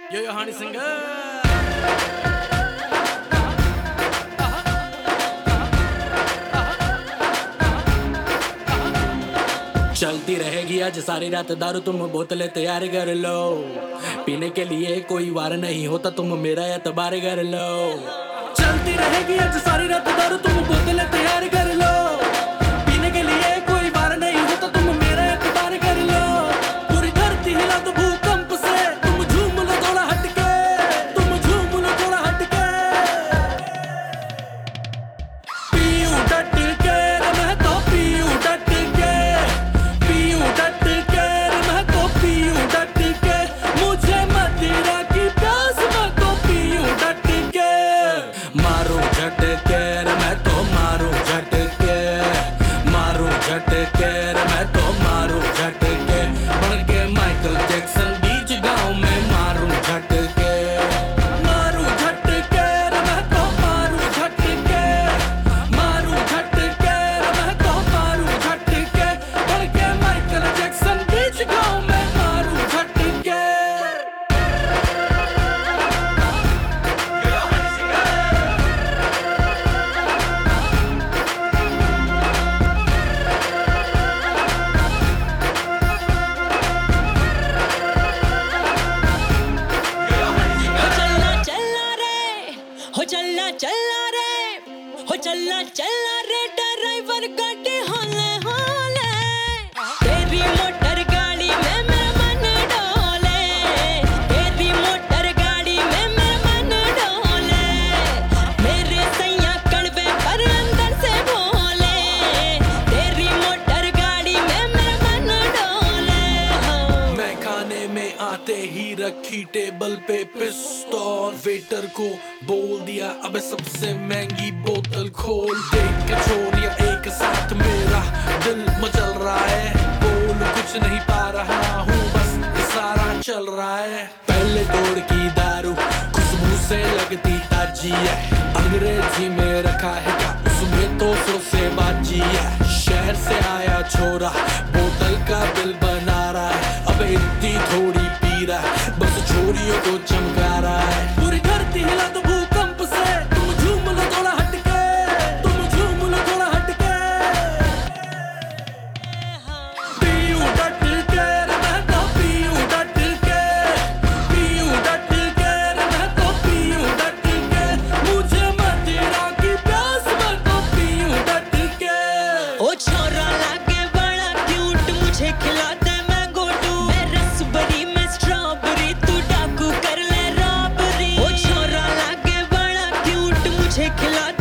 यो हानी सिंह चलती रहेगी आज सारी रात दारू, तुम बोतलें तैयार कर लो। पीने के लिए कोई वार नहीं होता, तुम मेरा एतबार कर लो। चलती रहेगी आज सारी रात दारू, तुम बोतलें तैयार कर लो। पीने के लिए कोई वार नहीं होता, तुम मेरा एतबार कर लो। पूरी धरती हिला दो भूकंप से, तुम झूम लो थोड़ा हटके, तुम झूम लो थोड़ा हटके। पीऊं डट के मैं तो पीऊं डट के, पीऊं डट के मैं तो पीऊं डट के। मुझे मदिरा की प्यास मैं तो पीऊं डट के। मारूं झटके मैं तो मारूं झटके, मारूं झटके मैं तो मारूं झटके। बन के माइकल जैक्सन बीच गांव में मारूं झटके, मारूं झटके मैं तो मारूं झटके, मारूं झटके मैं तो मारूं झटके। बन के माइकल जैक्सन बीच गांव में मारूं झटके। चलना चलना रे ड्राइवर गाड़ी होले होले। तेरी मोटर गाड़ी में मेरा मन डोले, तेरी मोटर गाड़ी में मेरा मन डोले। मेरे सैया कड़वे पर अंदर से बोले, तेरी मोटर गाड़ी में मेरा मन डोले। मैं खाने में आते ही रखी टेबल पे पिस्तौल, वेटर को बोल दिया अबे सबसे महंगी बोतल खोल। देख के छोरिया एक साथ मेरा दिल मचल रहा है, बोल कुछ नहीं पा रहा हूँ बस इशारा चल रहा है। पहले दौर की दारू खुशबू से लगती ताजी है, अंग्रेजी में रखा है क्या उसमें तो सौ से बाजी है। शहर से आया छोरा बोतल का बिल बना रहा है, अबे इतनी थोड़ी पी रहा है बस छोरियों को चमका रहा है। पूरी धरती हिला दो भूकंप से, तुम झूम लो थोड़ा हटके, तुम झूम लो थोड़ा हटके। पीऊं डट के मैं तो पीऊं डट के, पीऊं डट के मैं तो पीऊं डट के। मुझे मदिरा की प्यास मैं तो पीऊं डट के। ओ छोरा लागे बड़ा क्यूट, मुझे खिला दे मैंगो टू। मैं रसबरी में स्ट्रॉबेरी, तू डाकू कर ले रॉबरी। ओ छोरा लागे बड़ा क्यूट, मुझे खिला